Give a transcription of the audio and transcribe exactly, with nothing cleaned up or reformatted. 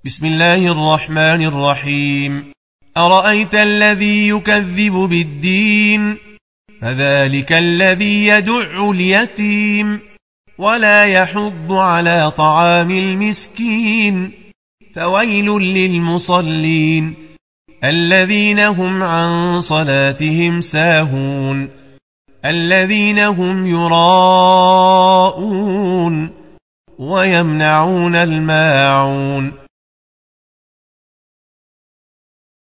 بسم الله الرحمن الرحيم. أرأيت الذي يكذب بالدين فذلك الذي يدع اليتيم ولا يحض على طعام المسكين فويل للمصلين الذين هم عن صلاتهم ساهون الذين هم يراءون ويمنعون الماعون